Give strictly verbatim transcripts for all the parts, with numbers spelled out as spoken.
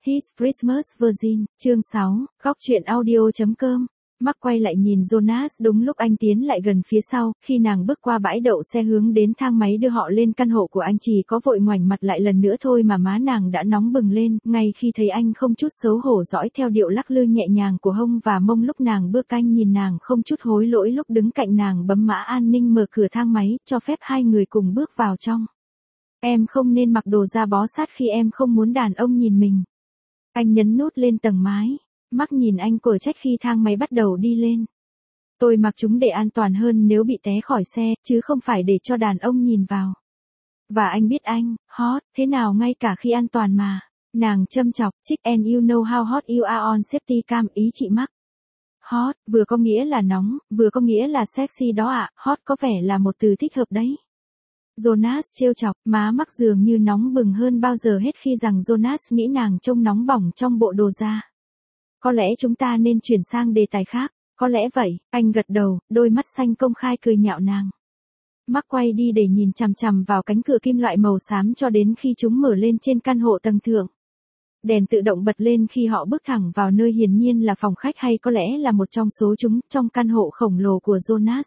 His Christmas Virgin, chương sáu, góc truyện audio chấm com. Mark quay lại nhìn Jonas đúng lúc anh tiến lại gần phía sau, khi nàng bước qua bãi đậu xe hướng đến thang máy đưa họ lên căn hộ của anh, chỉ có vội ngoảnh mặt lại lần nữa thôi mà má nàng đã nóng bừng lên, ngay khi thấy anh không chút xấu hổ dõi theo điệu lắc lư nhẹ nhàng của hông và mông lúc nàng bước. Anh nhìn nàng không chút hối lỗi lúc đứng cạnh nàng bấm mã an ninh mở cửa thang máy, cho phép hai người cùng bước vào trong. Em không nên mặc đồ da bó sát khi em không muốn đàn ông nhìn mình. Anh nhấn nút lên tầng mái. Mark nhìn anh cở trách khi thang máy bắt đầu đi lên. Tôi mặc chúng để an toàn hơn nếu bị té khỏi xe, chứ không phải để cho đàn ông nhìn vào. Và anh biết anh, hot, thế nào ngay cả khi an toàn mà. Nàng châm chọc, chick and you know how hot you are on safety cam, ý chị Mark. Hot, vừa có nghĩa là nóng, vừa có nghĩa là sexy đó ạ, à. Hot có vẻ là một từ thích hợp đấy. Jonas trêu chọc, má Mark dường như nóng bừng hơn bao giờ hết khi rằng Jonas nghĩ nàng trông nóng bỏng trong bộ đồ da. Có lẽ chúng ta nên chuyển sang đề tài khác, có lẽ vậy, anh gật đầu, đôi mắt xanh công khai cười nhạo nàng. Mark quay đi để nhìn chằm chằm vào cánh cửa kim loại màu xám cho đến khi chúng mở lên trên căn hộ tầng thượng. Đèn tự động bật lên khi họ bước thẳng vào nơi hiển nhiên là phòng khách hay có lẽ là một trong số chúng trong căn hộ khổng lồ của Jonas.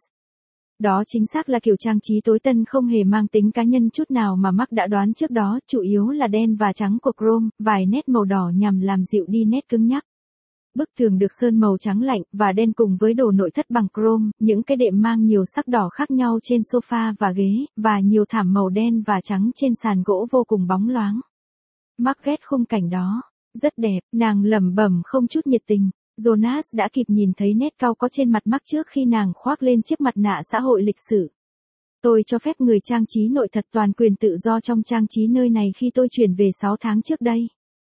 Đó chính xác là kiểu trang trí tối tân không hề mang tính cá nhân chút nào mà Mark đã đoán trước đó, chủ yếu là đen và trắng của chrome, vài nét màu đỏ nhằm làm dịu đi nét cứng nhắc. Bức tường được sơn màu trắng lạnh và đen cùng với đồ nội thất bằng chrome, những cái đệm mang nhiều sắc đỏ khác nhau trên sofa và ghế, và nhiều thảm màu đen và trắng trên sàn gỗ vô cùng bóng loáng. Mark ghét khung cảnh đó. Rất đẹp, nàng lẩm bẩm không chút nhiệt tình. Jonas đã kịp nhìn thấy nét cau có trên mặt Mark trước khi nàng khoác lên chiếc mặt nạ xã hội lịch sử. Tôi cho phép người trang trí nội thất toàn quyền tự do trong trang trí nơi này khi tôi chuyển về sáu tháng trước đây.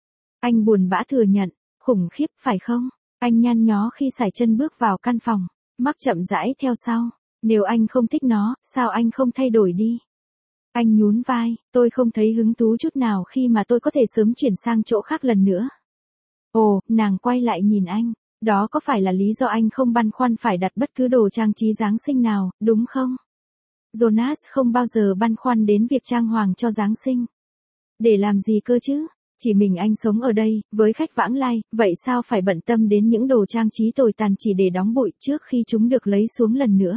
Anh buồn bã thừa nhận. Khủng khiếp, phải không? Anh nhăn nhó khi sải chân bước vào căn phòng. Mark chậm rãi theo sau. Nếu anh không thích nó, sao anh không thay đổi đi? Anh nhún vai, tôi không thấy hứng thú chút nào khi mà tôi có thể sớm chuyển sang chỗ khác lần nữa. Ồ, nàng quay lại nhìn anh. Đó có phải là lý do anh không băn khoăn phải đặt bất cứ đồ trang trí Giáng sinh nào, đúng không? Jonas không bao giờ băn khoăn đến việc trang hoàng cho Giáng sinh. Để làm gì cơ chứ? Chỉ mình anh sống ở đây, với khách vãng lai, vậy sao phải bận tâm đến những đồ trang trí tồi tàn chỉ để đóng bụi trước khi chúng được lấy xuống lần nữa?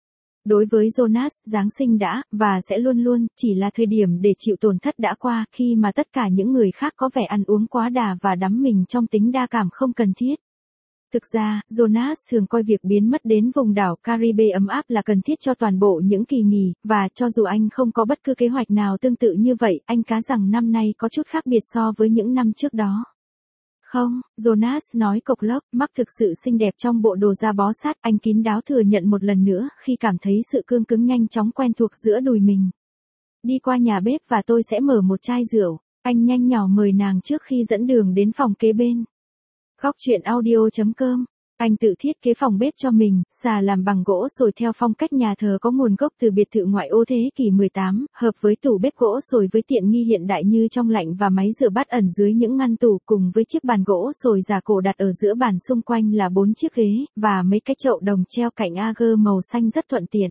Đối với Jonas, Giáng sinh đã, và sẽ luôn luôn, chỉ là thời điểm để chịu tổn thất đã qua, khi mà tất cả những người khác có vẻ ăn uống quá đà và đắm mình trong tính đa cảm không cần thiết. Thực ra, Jonas thường coi việc biến mất đến vùng đảo Caribe ấm áp là cần thiết cho toàn bộ những kỳ nghỉ, và cho dù anh không có bất cứ kế hoạch nào tương tự như vậy, anh cá rằng năm nay có chút khác biệt so với những năm trước đó. Không, Jonas nói cộc lốc, Mark thực sự xinh đẹp trong bộ đồ da bó sát, anh kín đáo thừa nhận một lần nữa khi cảm thấy sự cương cứng nhanh chóng quen thuộc giữa đùi mình. Đi qua nhà bếp và tôi sẽ mở một chai rượu, anh nhanh nhỏ mời nàng trước khi dẫn đường đến phòng kế bên. Góc truyện audio chấm com. Anh tự thiết kế phòng bếp cho mình, xà làm bằng gỗ sồi theo phong cách nhà thờ có nguồn gốc từ biệt thự ngoại ô thế kỷ mười tám, hợp với tủ bếp gỗ sồi với tiện nghi hiện đại như trong lạnh và máy rửa bát ẩn dưới những ngăn tủ, cùng với chiếc bàn gỗ sồi giả cổ đặt ở giữa bàn, xung quanh là bốn chiếc ghế, và mấy cái chậu đồng treo cạnh a gơ màu xanh rất thuận tiện.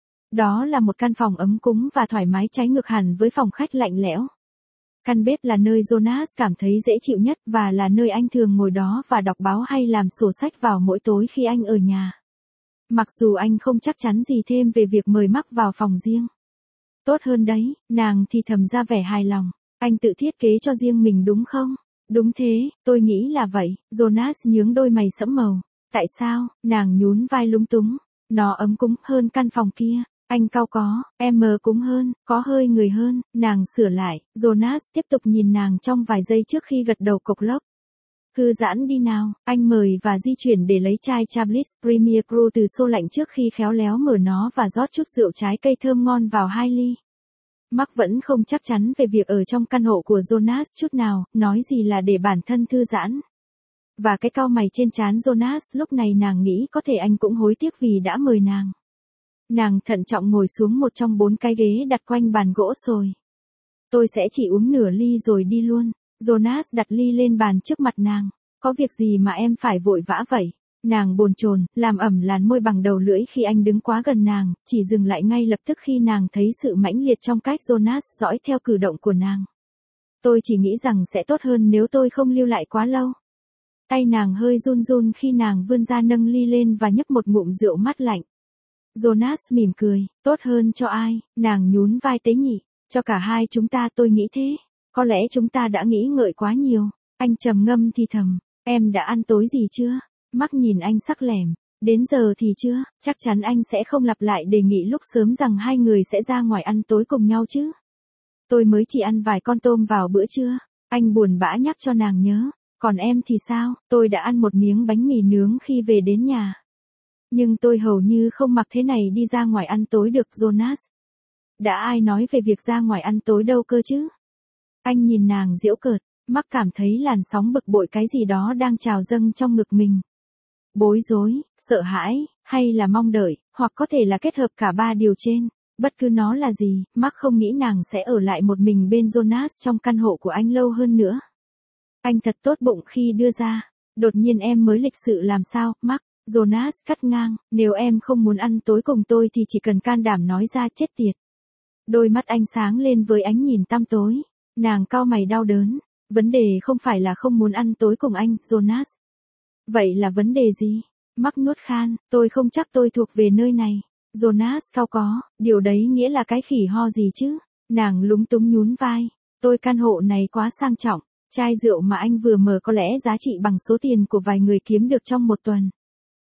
Đó là một căn phòng ấm cúng và thoải mái, trái ngược hẳn với phòng khách lạnh lẽo. Căn bếp là nơi Jonas cảm thấy dễ chịu nhất và là nơi anh thường ngồi đó và đọc báo hay làm sổ sách vào mỗi tối khi anh ở nhà. Mặc dù anh không chắc chắn gì thêm về việc mời Mark vào phòng riêng. Tốt hơn đấy, nàng thì thầm ra vẻ hài lòng. Anh tự thiết kế cho riêng mình đúng không? Đúng thế, tôi nghĩ là vậy. Jonas nhướng đôi mày sẫm màu. Tại sao? Nàng nhún vai lúng túng. Nó ấm cúng hơn căn phòng kia. Anh cau có, em mờ cúng hơn, có hơi người hơn, nàng sửa lại. Jonas tiếp tục nhìn nàng trong vài giây trước khi gật đầu cộc lốc. Thư giãn đi nào, anh mời và di chuyển để lấy chai Chablis Premier Cru từ xô lạnh trước khi khéo léo mở nó và rót chút rượu trái cây thơm ngon vào hai ly. Mark vẫn không chắc chắn về việc ở trong căn hộ của Jonas chút nào, nói gì là để bản thân thư giãn. Và cái cau mày trên trán Jonas lúc này nàng nghĩ có thể anh cũng hối tiếc vì đã mời nàng. Nàng thận trọng ngồi xuống một trong bốn cái ghế đặt quanh bàn gỗ sồi. Tôi sẽ chỉ uống nửa ly rồi đi luôn. Jonas đặt ly lên bàn trước mặt nàng. Có việc gì mà em phải vội vã vậy? Nàng bồn chồn, làm ẩm làn môi bằng đầu lưỡi khi anh đứng quá gần nàng, chỉ dừng lại ngay lập tức khi nàng thấy sự mãnh liệt trong cách Jonas dõi theo cử động của nàng. Tôi chỉ nghĩ rằng sẽ tốt hơn nếu tôi không lưu lại quá lâu. Tay nàng hơi run run khi nàng vươn ra nâng ly lên và nhấp một ngụm rượu mát lạnh. Jonas mỉm cười, tốt hơn cho ai, nàng nhún vai tế nhị, cho cả hai chúng ta tôi nghĩ thế, có lẽ chúng ta đã nghĩ ngợi quá nhiều. Anh trầm ngâm thì thầm, em đã ăn tối gì chưa? Mark nhìn anh sắc lẻm, đến giờ thì chưa, chắc chắn anh sẽ không lặp lại đề nghị lúc sớm rằng hai người sẽ ra ngoài ăn tối cùng nhau chứ. Tôi mới chỉ ăn vài con tôm vào bữa trưa, anh buồn bã nhắc cho nàng nhớ. Còn em thì sao, tôi đã ăn một miếng bánh mì nướng khi về đến nhà. Nhưng tôi hầu như không mặc thế này đi ra ngoài ăn tối được, Jonas. Đã ai nói về việc ra ngoài ăn tối đâu cơ chứ? Anh nhìn nàng giễu cợt, Mark cảm thấy làn sóng bực bội cái gì đó đang trào dâng trong ngực mình. Bối rối, sợ hãi, hay là mong đợi, hoặc có thể là kết hợp cả ba điều trên. Bất cứ nó là gì, Mark không nghĩ nàng sẽ ở lại một mình bên Jonas trong căn hộ của anh lâu hơn nữa. Anh thật tốt bụng khi đưa ra. Đột nhiên em mới lịch sự làm sao, Mark? Jonas cắt ngang, nếu em không muốn ăn tối cùng tôi thì chỉ cần can đảm nói ra, chết tiệt. Đôi mắt anh sáng lên với ánh nhìn tăm tối. Nàng cau mày đau đớn. Vấn đề không phải là không muốn ăn tối cùng anh, Jonas. Vậy là vấn đề gì? Mark nuốt khan, tôi không chắc tôi thuộc về nơi này. Jonas cau có, điều đấy nghĩa là cái khỉ ho gì chứ? Nàng lúng túng nhún vai. Tôi căn hộ này quá sang trọng. Chai rượu mà anh vừa mở có lẽ giá trị bằng số tiền của vài người kiếm được trong một tuần.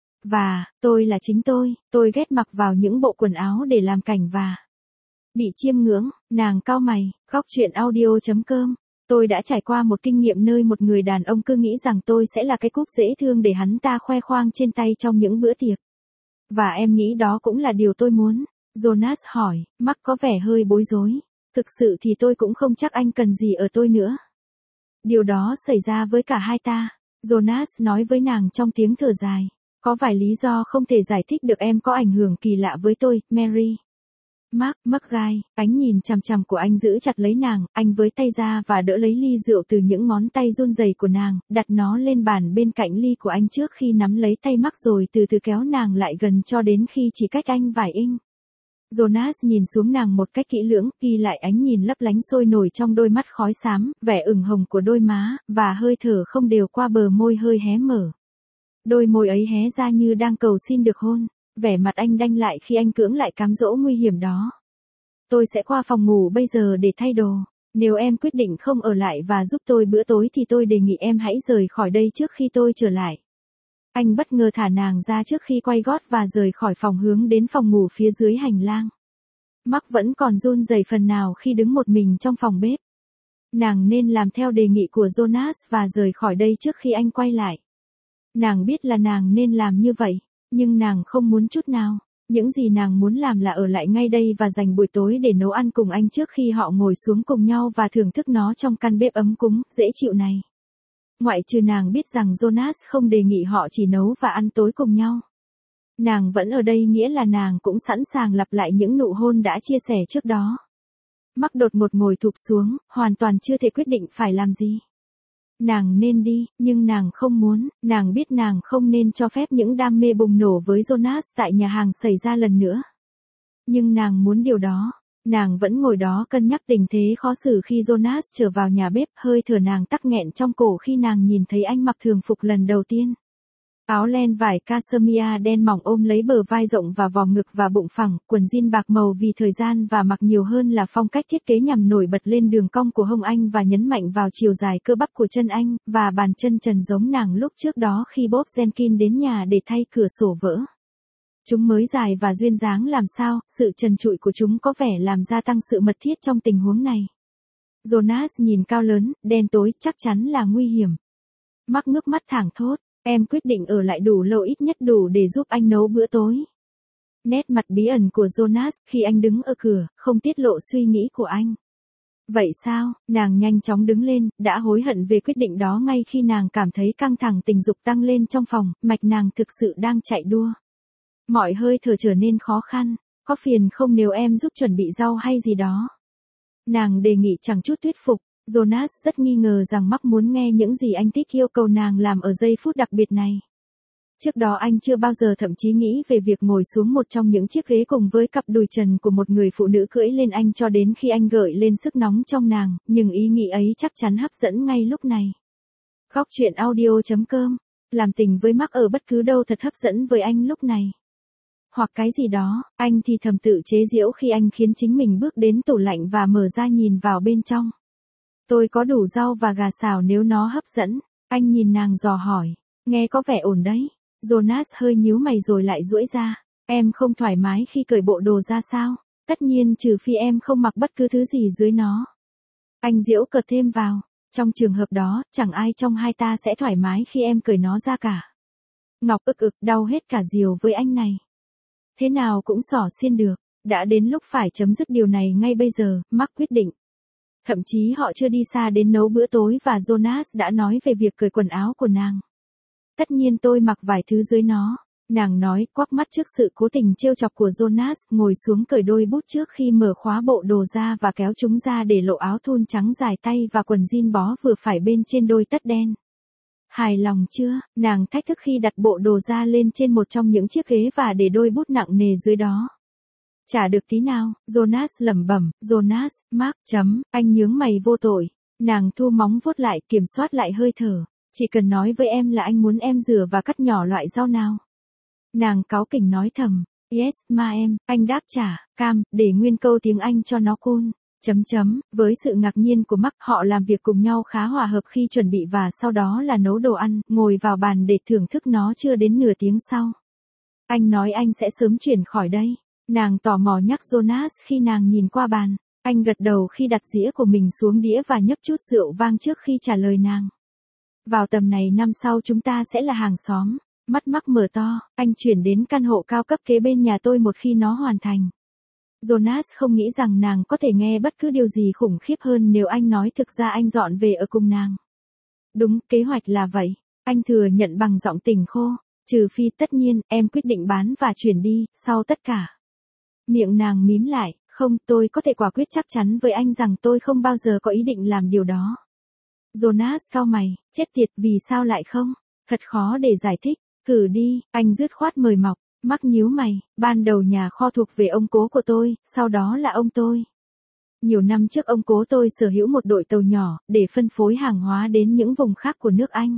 Và, tôi là chính tôi, tôi ghét mặc vào những bộ quần áo để làm cảnh và bị chiêm ngưỡng, nàng cau mày, góc chuyện audio chấm com. Tôi đã trải qua một kinh nghiệm nơi một người đàn ông cứ nghĩ rằng tôi sẽ là cái cúp dễ thương để hắn ta khoe khoang trên tay trong những bữa tiệc. Và em nghĩ đó cũng là điều tôi muốn. Jonas hỏi, Mark có vẻ hơi bối rối. Thực sự thì tôi cũng không chắc anh cần gì ở tôi nữa. Điều đó xảy ra với cả hai ta. Jonas nói với nàng trong tiếng thở dài. Có vài lý do không thể giải thích được em có ảnh hưởng kỳ lạ với tôi, Mary. Mark, mắc gai, ánh nhìn chằm chằm của anh giữ chặt lấy nàng, anh với tay ra và đỡ lấy ly rượu từ những ngón tay run rẩy của nàng, đặt nó lên bàn bên cạnh ly của anh trước khi nắm lấy tay Mark rồi từ từ kéo nàng lại gần cho đến khi chỉ cách anh vài inch. Jonas nhìn xuống nàng một cách kỹ lưỡng, ghi lại ánh nhìn lấp lánh sôi nổi trong đôi mắt khói xám, vẻ ửng hồng của đôi má, và hơi thở không đều qua bờ môi hơi hé mở. Đôi môi ấy hé ra như đang cầu xin được hôn, vẻ mặt anh đanh lại khi anh cưỡng lại cám dỗ nguy hiểm đó. Tôi sẽ qua phòng ngủ bây giờ để thay đồ. Nếu em quyết định không ở lại và giúp tôi bữa tối thì tôi đề nghị em hãy rời khỏi đây trước khi tôi trở lại. Anh bất ngờ thả nàng ra trước khi quay gót và rời khỏi phòng hướng đến phòng ngủ phía dưới hành lang. Mark vẫn còn run rẩy phần nào khi đứng một mình trong phòng bếp. Nàng nên làm theo đề nghị của Jonas và rời khỏi đây trước khi anh quay lại. Nàng biết là nàng nên làm như vậy, nhưng nàng không muốn chút nào. Những gì nàng muốn làm là ở lại ngay đây và dành buổi tối để nấu ăn cùng anh trước khi họ ngồi xuống cùng nhau và thưởng thức nó trong căn bếp ấm cúng, dễ chịu này. Ngoại trừ nàng biết rằng Jonas không đề nghị họ chỉ nấu và ăn tối cùng nhau. Nàng vẫn ở đây nghĩa là nàng cũng sẵn sàng lặp lại những nụ hôn đã chia sẻ trước đó. Mark đột ngột ngồi thụp xuống, hoàn toàn chưa thể quyết định phải làm gì. Nàng nên đi, nhưng nàng không muốn, nàng biết nàng không nên cho phép những đam mê bùng nổ với Jonas tại nhà hàng xảy ra lần nữa. Nhưng nàng muốn điều đó. Nàng vẫn ngồi đó cân nhắc tình thế khó xử khi Jonas trở vào nhà bếp, hơi thở nàng tắc nghẹn trong cổ khi nàng nhìn thấy anh mặc thường phục lần đầu tiên. Áo len vải cashmere đen mỏng ôm lấy bờ vai rộng và vòng ngực và bụng phẳng, quần jean bạc màu vì thời gian và mặc nhiều hơn là phong cách thiết kế nhằm nổi bật lên đường cong của hông anh và nhấn mạnh vào chiều dài cơ bắp của chân anh, và bàn chân trần giống nàng lúc trước đó khi Bob Jenkins đến nhà để thay cửa sổ vỡ. Chúng mới dài và duyên dáng làm sao, sự trần trụi của chúng có vẻ làm gia tăng sự mật thiết trong tình huống này. Jonas nhìn cao lớn, đen tối, chắc chắn là nguy hiểm. Mark ngước mắt thẳng thốt, em quyết định ở lại đủ lâu, ít nhất đủ để giúp anh nấu bữa tối. Nét mặt bí ẩn của Jonas khi anh đứng ở cửa, không tiết lộ suy nghĩ của anh. Vậy sao, nàng nhanh chóng đứng lên, đã hối hận về quyết định đó ngay khi nàng cảm thấy căng thẳng tình dục tăng lên trong phòng, mạch nàng thực sự đang chạy đua. Mọi hơi thở trở nên khó khăn, có phiền không nếu em giúp chuẩn bị rau hay gì đó? Nàng đề nghị chẳng chút thuyết phục, Jonas rất nghi ngờ rằng Mark muốn nghe những gì anh thích, yêu cầu nàng làm ở giây phút đặc biệt này. Trước đó anh chưa bao giờ thậm chí nghĩ về việc ngồi xuống một trong những chiếc ghế cùng với cặp đùi trần của một người phụ nữ cưỡi lên anh cho đến khi anh gợi lên sức nóng trong nàng, nhưng ý nghĩ ấy chắc chắn hấp dẫn ngay lúc này. Góc truyện audio chấm com. Làm tình với Mark ở bất cứ đâu thật hấp dẫn với anh lúc này. Hoặc cái gì đó, anh thì thầm tự chế giễu khi anh khiến chính mình bước đến tủ lạnh và mở ra nhìn vào bên trong. Tôi có đủ rau và gà xào nếu nó hấp dẫn. Anh nhìn nàng dò hỏi. Nghe có vẻ ổn đấy. Jonas hơi nhíu mày rồi lại duỗi ra. Em không thoải mái khi cởi bộ đồ ra sao? Tất nhiên trừ phi em không mặc bất cứ thứ gì dưới nó. Anh giễu cợt thêm vào. Trong trường hợp đó, chẳng ai trong hai ta sẽ thoải mái khi em cởi nó ra cả. Ngọc ực ực đau hết cả diều với anh này. Thế nào cũng xỏ xiên được. Đã đến lúc phải chấm dứt điều này ngay bây giờ, Mark quyết định. Thậm chí họ chưa đi xa đến nấu bữa tối và Jonas đã nói về việc cởi quần áo của nàng. Tất nhiên tôi mặc vài thứ dưới nó. Nàng nói quắc mắt trước sự cố tình trêu chọc của Jonas, ngồi xuống cởi đôi bút trước khi mở khóa bộ đồ ra và kéo chúng ra để lộ áo thun trắng dài tay và quần jean bó vừa phải bên trên đôi tất đen. Hài lòng chưa? Nàng thách thức khi đặt bộ đồ ra lên trên một trong những chiếc ghế và để đôi bút nặng nề dưới đó. Chả được tí nào, Jonas lẩm bẩm, Jonas, Mark, chấm, anh nhướng mày vô tội. Nàng thu móng vuốt lại, kiểm soát lại hơi thở. Chỉ cần nói với em là anh muốn em rửa và cắt nhỏ loại rau nào. Nàng cáu kỉnh nói thầm, yes, ma em, anh đáp trả, cam, để nguyên câu tiếng Anh cho nó cool. Chấm chấm, với sự ngạc nhiên của Mark, họ làm việc cùng nhau khá hòa hợp khi chuẩn bị và sau đó là nấu đồ ăn, ngồi vào bàn để thưởng thức nó chưa đến nửa tiếng sau. Anh nói anh sẽ sớm chuyển khỏi đây. Nàng tò mò nhắc Jonas khi nàng nhìn qua bàn. Anh gật đầu khi đặt dĩa của mình xuống đĩa và nhấp chút rượu vang trước khi trả lời nàng. Vào tầm này năm sau chúng ta sẽ là hàng xóm. Mắt Mark mở to, anh chuyển đến căn hộ cao cấp kế bên nhà tôi một khi nó hoàn thành. Jonas không nghĩ rằng nàng có thể nghe bất cứ điều gì khủng khiếp hơn nếu anh nói thực ra anh dọn về ở cùng nàng. Đúng, kế hoạch là vậy. Anh thừa nhận bằng giọng tỉnh khô. Trừ phi tất nhiên, em quyết định bán và chuyển đi, sau tất cả. Miệng nàng mím lại, không, tôi có thể quả quyết chắc chắn với anh rằng tôi không bao giờ có ý định làm điều đó. Jonas cau mày, chết tiệt, vì sao lại không? Thật khó để giải thích, thử đi, anh dứt khoát mời mọc. Mark nhíu mày, ban đầu nhà kho thuộc về ông cố của tôi, sau đó là ông tôi. Nhiều năm trước ông cố tôi sở hữu một đội tàu nhỏ, để phân phối hàng hóa đến những vùng khác của nước Anh.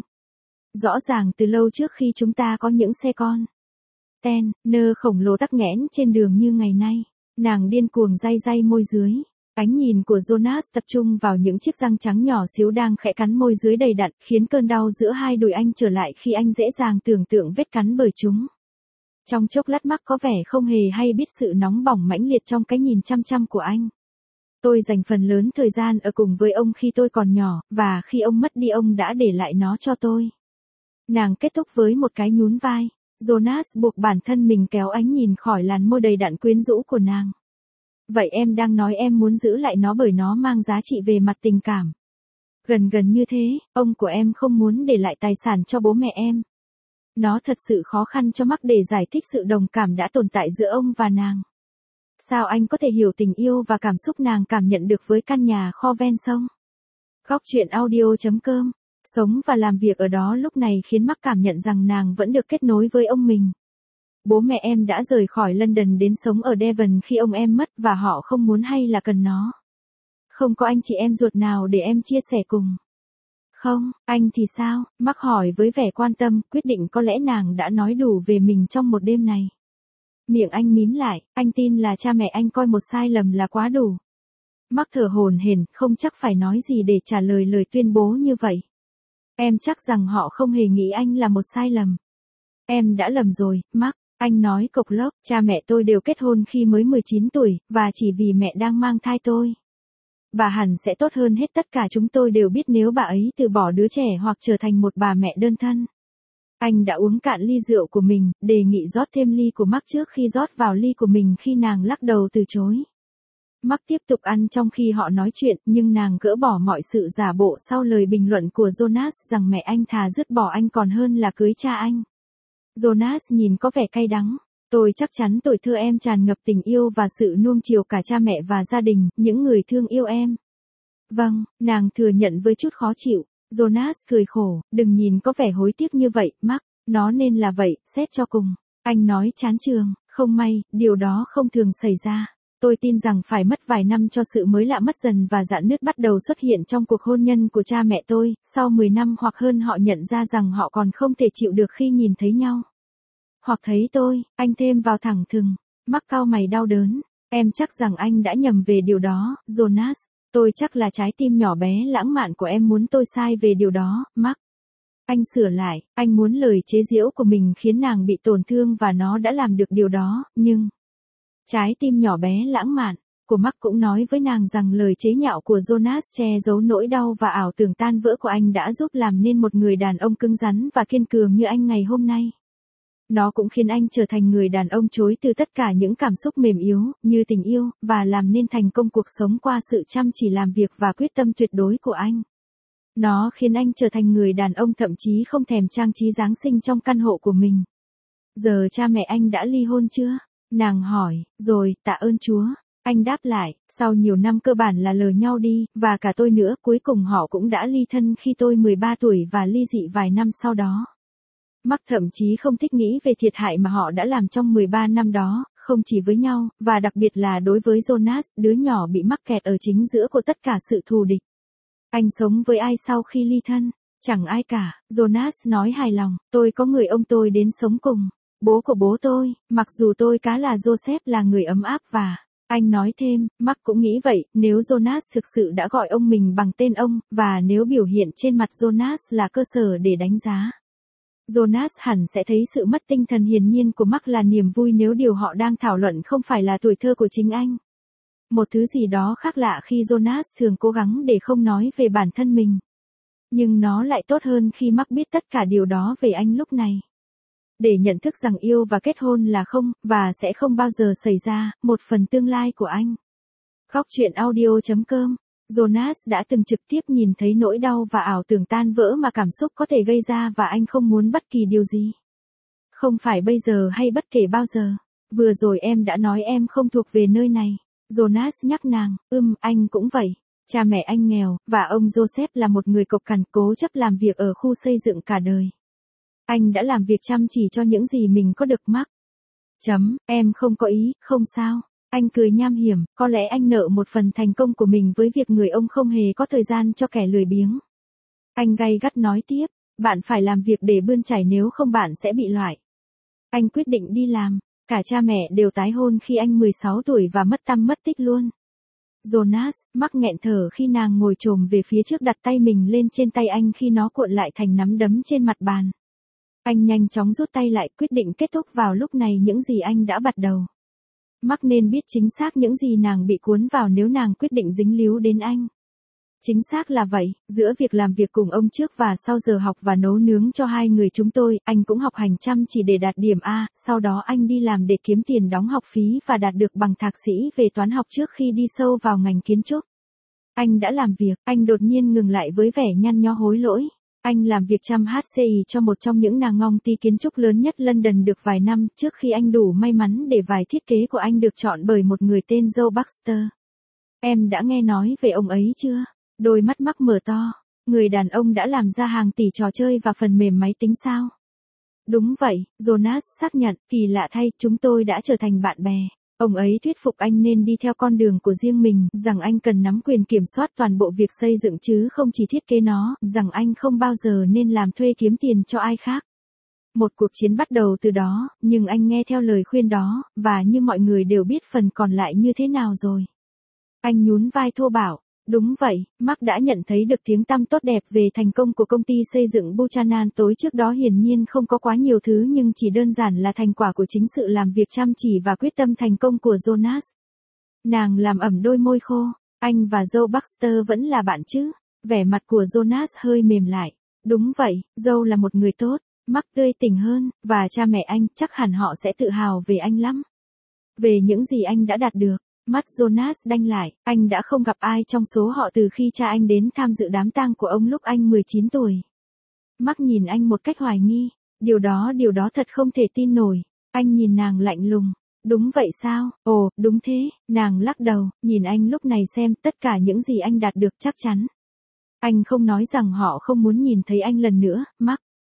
Rõ ràng từ lâu trước khi chúng ta có những xe con. Ten, nơ khổng lồ tắc nghẽn trên đường như ngày nay. Nàng điên cuồng day day môi dưới. Ánh nhìn của Jonas tập trung vào những chiếc răng trắng nhỏ xíu đang khẽ cắn môi dưới đầy đặn, khiến cơn đau giữa hai đùi anh trở lại khi anh dễ dàng tưởng tượng vết cắn bởi chúng. Trong chốc lát Mark có vẻ không hề hay biết sự nóng bỏng mãnh liệt trong cái nhìn chăm chăm của anh. Tôi dành phần lớn thời gian ở cùng với ông khi tôi còn nhỏ, và khi ông mất đi ông đã để lại nó cho tôi. Nàng kết thúc với một cái nhún vai. Jonas buộc bản thân mình kéo ánh nhìn khỏi làn môi đầy đặn quyến rũ của nàng. Vậy em đang nói em muốn giữ lại nó bởi nó mang giá trị về mặt tình cảm. Gần gần như thế, ông của em không muốn để lại tài sản cho bố mẹ em. Nó thật sự khó khăn cho Mark để giải thích sự đồng cảm đã tồn tại giữa ông và nàng. Sao anh có thể hiểu tình yêu và cảm xúc nàng cảm nhận được với căn nhà kho ven sông? Góc truyện audio chấm com. Sống và làm việc ở đó lúc này khiến Mark cảm nhận rằng nàng vẫn được kết nối với ông mình. Bố mẹ em đã rời khỏi London đến sống ở Devon khi ông em mất và họ không muốn hay là cần nó. Không có anh chị em ruột nào để em chia sẻ cùng. Không, anh thì sao? Mark hỏi với vẻ quan tâm, quyết định có lẽ nàng đã nói đủ về mình trong một đêm này. Miệng anh mím lại, anh tin là cha mẹ anh coi một sai lầm là quá đủ. Mark thở hổn hển, không chắc phải nói gì để trả lời lời tuyên bố như vậy. Em chắc rằng họ không hề nghĩ anh là một sai lầm. Em đã lầm rồi, Mark, anh nói cộc lốc, cha mẹ tôi đều kết hôn khi mới mười chín tuổi, và chỉ vì mẹ đang mang thai tôi. Bà hẳn sẽ tốt hơn hết tất cả chúng tôi đều biết nếu bà ấy từ bỏ đứa trẻ hoặc trở thành một bà mẹ đơn thân. Anh đã uống cạn ly rượu của mình, đề nghị rót thêm ly của Mark trước khi rót vào ly của mình khi nàng lắc đầu từ chối. Mark tiếp tục ăn trong khi họ nói chuyện, nhưng nàng gỡ bỏ mọi sự giả bộ sau lời bình luận của Jonas rằng mẹ anh thà dứt bỏ anh còn hơn là cưới cha anh. Jonas nhìn có vẻ cay đắng. Tôi chắc chắn tuổi thơ em tràn ngập tình yêu và sự nuông chiều cả cha mẹ và gia đình, những người thương yêu em. Vâng, nàng thừa nhận với chút khó chịu. Jonas cười khổ, đừng nhìn có vẻ hối tiếc như vậy, Mark. Nó nên là vậy, xét cho cùng. Anh nói chán trường, không may, điều đó không thường xảy ra. Tôi tin rằng phải mất vài năm cho sự mới lạ mất dần và rạn nứt bắt đầu xuất hiện trong cuộc hôn nhân của cha mẹ tôi, sau mười năm hoặc hơn họ nhận ra rằng họ còn không thể chịu được khi nhìn thấy nhau. Hoặc thấy tôi, anh thêm vào thẳng thừng, Mark cau mày đau đớn. Em chắc rằng anh đã nhầm về điều đó, Jonas. Tôi chắc là trái tim nhỏ bé lãng mạn của em muốn tôi sai về điều đó, Mark. Anh sửa lại, anh muốn lời chế giễu của mình khiến nàng bị tổn thương và nó đã làm được điều đó, nhưng... Trái tim nhỏ bé lãng mạn của Mark cũng nói với nàng rằng lời chế nhạo của Jonas che giấu nỗi đau và ảo tưởng tan vỡ của anh đã giúp làm nên một người đàn ông cứng rắn và kiên cường như anh ngày hôm nay. Nó cũng khiến anh trở thành người đàn ông chối từ tất cả những cảm xúc mềm yếu, như tình yêu, và làm nên thành công cuộc sống qua sự chăm chỉ làm việc và quyết tâm tuyệt đối của anh. Nó khiến anh trở thành người đàn ông thậm chí không thèm trang trí Giáng sinh trong căn hộ của mình. Giờ cha mẹ anh đã ly hôn chưa? Nàng hỏi, rồi, tạ ơn Chúa. Anh đáp lại, sau nhiều năm cơ bản là lờ nhau đi, và cả tôi nữa, cuối cùng họ cũng đã ly thân khi tôi mười ba tuổi và ly dị vài năm sau đó. Mark thậm chí không thích nghĩ về thiệt hại mà họ đã làm trong mười ba năm đó, không chỉ với nhau, và đặc biệt là đối với Jonas, đứa nhỏ bị mắc kẹt ở chính giữa của tất cả sự thù địch. Anh sống với ai sau khi ly thân? Chẳng ai cả, Jonas nói hài lòng, tôi có người ông tôi đến sống cùng. Bố của bố tôi, mặc dù tôi cá là Joseph là người ấm áp và... Anh nói thêm, Mark cũng nghĩ vậy, nếu Jonas thực sự đã gọi ông mình bằng tên ông, và nếu biểu hiện trên mặt Jonas là cơ sở để đánh giá. Jonas hẳn sẽ thấy sự mất tinh thần hiển nhiên của Mark là niềm vui nếu điều họ đang thảo luận không phải là tuổi thơ của chính anh. Một thứ gì đó khác lạ khi Jonas thường cố gắng để không nói về bản thân mình. Nhưng nó lại tốt hơn khi Mark biết tất cả điều đó về anh lúc này. Để nhận thức rằng yêu và kết hôn là không, và sẽ không bao giờ xảy ra, một phần tương lai của anh. Góc truyện audio chấm com. Jonas đã từng trực tiếp nhìn thấy nỗi đau và ảo tưởng tan vỡ mà cảm xúc có thể gây ra và anh không muốn bất kỳ điều gì. Không phải bây giờ hay bất kể bao giờ. Vừa rồi em đã nói em không thuộc về nơi này. Jonas nhắc nàng, ưm, anh cũng vậy. Cha mẹ anh nghèo, và ông Joseph là một người cộc cằn cố chấp làm việc ở khu xây dựng cả đời. Anh đã làm việc chăm chỉ cho những gì mình có được Mark. Chấm, em không có ý, không sao. Anh cười nham hiểm, có lẽ anh nợ một phần thành công của mình với việc người ông không hề có thời gian cho kẻ lười biếng. Anh gay gắt nói tiếp, bạn phải làm việc để bươn chải nếu không bạn sẽ bị loại. Anh quyết định đi làm, cả cha mẹ đều tái hôn khi anh mười sáu tuổi và mất tăm mất tích luôn. Jonas, Mark nghẹn thở khi nàng ngồi chồm về phía trước đặt tay mình lên trên tay anh khi nó cuộn lại thành nắm đấm trên mặt bàn. Anh nhanh chóng rút tay lại quyết định kết thúc vào lúc này những gì anh đã bắt đầu. Mark nên biết chính xác những gì nàng bị cuốn vào nếu nàng quyết định dính líu đến anh. Chính xác là vậy, giữa việc làm việc cùng ông trước và sau giờ học và nấu nướng cho hai người chúng tôi, anh cũng học hành chăm chỉ để đạt điểm A, sau đó anh đi làm để kiếm tiền đóng học phí và đạt được bằng thạc sĩ về toán học trước khi đi sâu vào ngành kiến trúc. Anh đã làm việc, anh đột nhiên ngừng lại với vẻ nhăn nhó hối lỗi. Anh làm việc chăm hát xê i cho một trong những nàng ngong ty kiến trúc lớn nhất London được vài năm trước khi anh đủ may mắn để vài thiết kế của anh được chọn bởi một người tên Joe Baxter. Em đã nghe nói về ông ấy chưa? Đôi mắt Mark mở to. Người đàn ông đã làm ra hàng tỷ trò chơi và phần mềm máy tính sao? Đúng vậy, Jonas xác nhận, kỳ lạ thay, chúng tôi đã trở thành bạn bè. Ông ấy thuyết phục anh nên đi theo con đường của riêng mình, rằng anh cần nắm quyền kiểm soát toàn bộ việc xây dựng chứ không chỉ thiết kế nó, rằng anh không bao giờ nên làm thuê kiếm tiền cho ai khác. Một cuộc chiến bắt đầu từ đó, nhưng anh nghe theo lời khuyên đó, và như mọi người đều biết phần còn lại như thế nào rồi. Anh nhún vai thô bạo. Đúng vậy, Mark đã nhận thấy được tiếng tăm tốt đẹp về thành công của công ty xây dựng Buchanan tối trước đó hiển nhiên không có quá nhiều thứ nhưng chỉ đơn giản là thành quả của chính sự làm việc chăm chỉ và quyết tâm thành công của Jonas. Nàng làm ẩm đôi môi khô, anh và Joe Baxter vẫn là bạn chứ? Vẻ mặt của Jonas hơi mềm lại. Đúng vậy, Joe là một người tốt, Mark tươi tỉnh hơn, và cha mẹ anh chắc hẳn họ sẽ tự hào về anh lắm. Về những gì anh đã đạt được. Mắt Jonas đanh lại, anh đã không gặp ai trong số họ từ khi cha anh đến tham dự đám tang của ông lúc anh mười chín tuổi. Mark nhìn anh một cách hoài nghi, điều đó điều đó thật không thể tin nổi. Anh nhìn nàng lạnh lùng, đúng vậy sao? Ồ, đúng thế, nàng lắc đầu, nhìn anh lúc này xem tất cả những gì anh đạt được chắc chắn. Anh không nói rằng họ không muốn nhìn thấy anh lần nữa, Mark.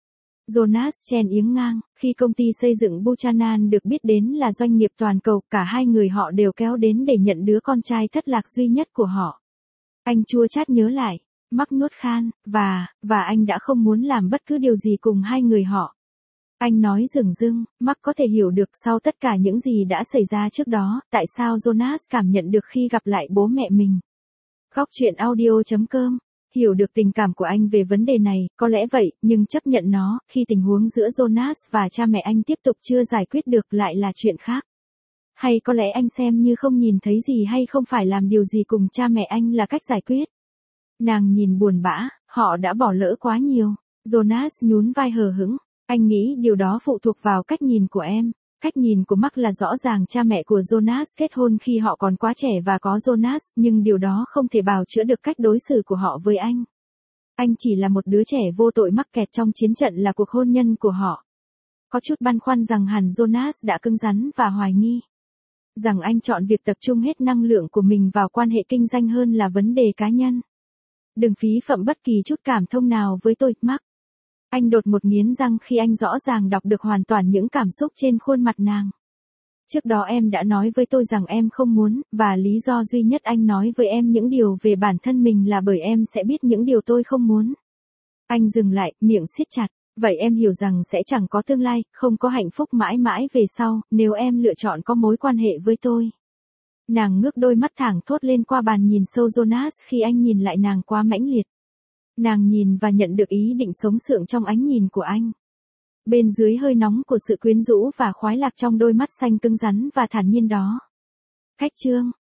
Jonas chen yếng ngang, khi công ty xây dựng Buchanan được biết đến là doanh nghiệp toàn cầu, cả hai người họ đều kéo đến để nhận đứa con trai thất lạc duy nhất của họ. Anh chua chát nhớ lại, Mark nuốt khan, và, và anh đã không muốn làm bất cứ điều gì cùng hai người họ. Anh nói dửng dưng, Mark có thể hiểu được sau tất cả những gì đã xảy ra trước đó, tại sao Jonas cảm nhận được khi gặp lại bố mẹ mình. Góc chuyện audio chấm com. Hiểu được tình cảm của anh về vấn đề này, có lẽ vậy, nhưng chấp nhận nó, khi tình huống giữa Jonas và cha mẹ anh tiếp tục chưa giải quyết được lại là chuyện khác. Hay có lẽ anh xem như không nhìn thấy gì hay không phải làm điều gì cùng cha mẹ anh là cách giải quyết. Nàng nhìn buồn bã, họ đã bỏ lỡ quá nhiều. Jonas nhún vai hờ hững. Anh nghĩ điều đó phụ thuộc vào cách nhìn của em. Cách nhìn của Mark là rõ ràng cha mẹ của Jonas kết hôn khi họ còn quá trẻ và có Jonas, nhưng điều đó không thể bào chữa được cách đối xử của họ với anh. Anh chỉ là một đứa trẻ vô tội mắc kẹt trong chiến trận là cuộc hôn nhân của họ. Có chút băn khoăn rằng hẳn Jonas đã cứng rắn và hoài nghi. Rằng anh chọn việc tập trung hết năng lượng của mình vào quan hệ kinh doanh hơn là vấn đề cá nhân. Đừng phí phạm bất kỳ chút cảm thông nào với tôi, Mark. Anh đột ngột nghiến răng khi anh rõ ràng đọc được hoàn toàn những cảm xúc trên khuôn mặt nàng. Trước đó em đã nói với tôi rằng em không muốn, và lý do duy nhất anh nói với em những điều về bản thân mình là bởi em sẽ biết những điều tôi không muốn. Anh dừng lại, miệng siết chặt. Vậy em hiểu rằng sẽ chẳng có tương lai, không có hạnh phúc mãi mãi về sau, nếu em lựa chọn có mối quan hệ với tôi. Nàng ngước đôi mắt thẳng thốt lên qua bàn nhìn sâu Jonas khi anh nhìn lại nàng quá mãnh liệt. Nàng nhìn và nhận được ý định sống sượng trong ánh nhìn của anh. Bên dưới hơi nóng của sự quyến rũ và khoái lạc trong đôi mắt xanh cứng rắn và thản nhiên đó. Cách chương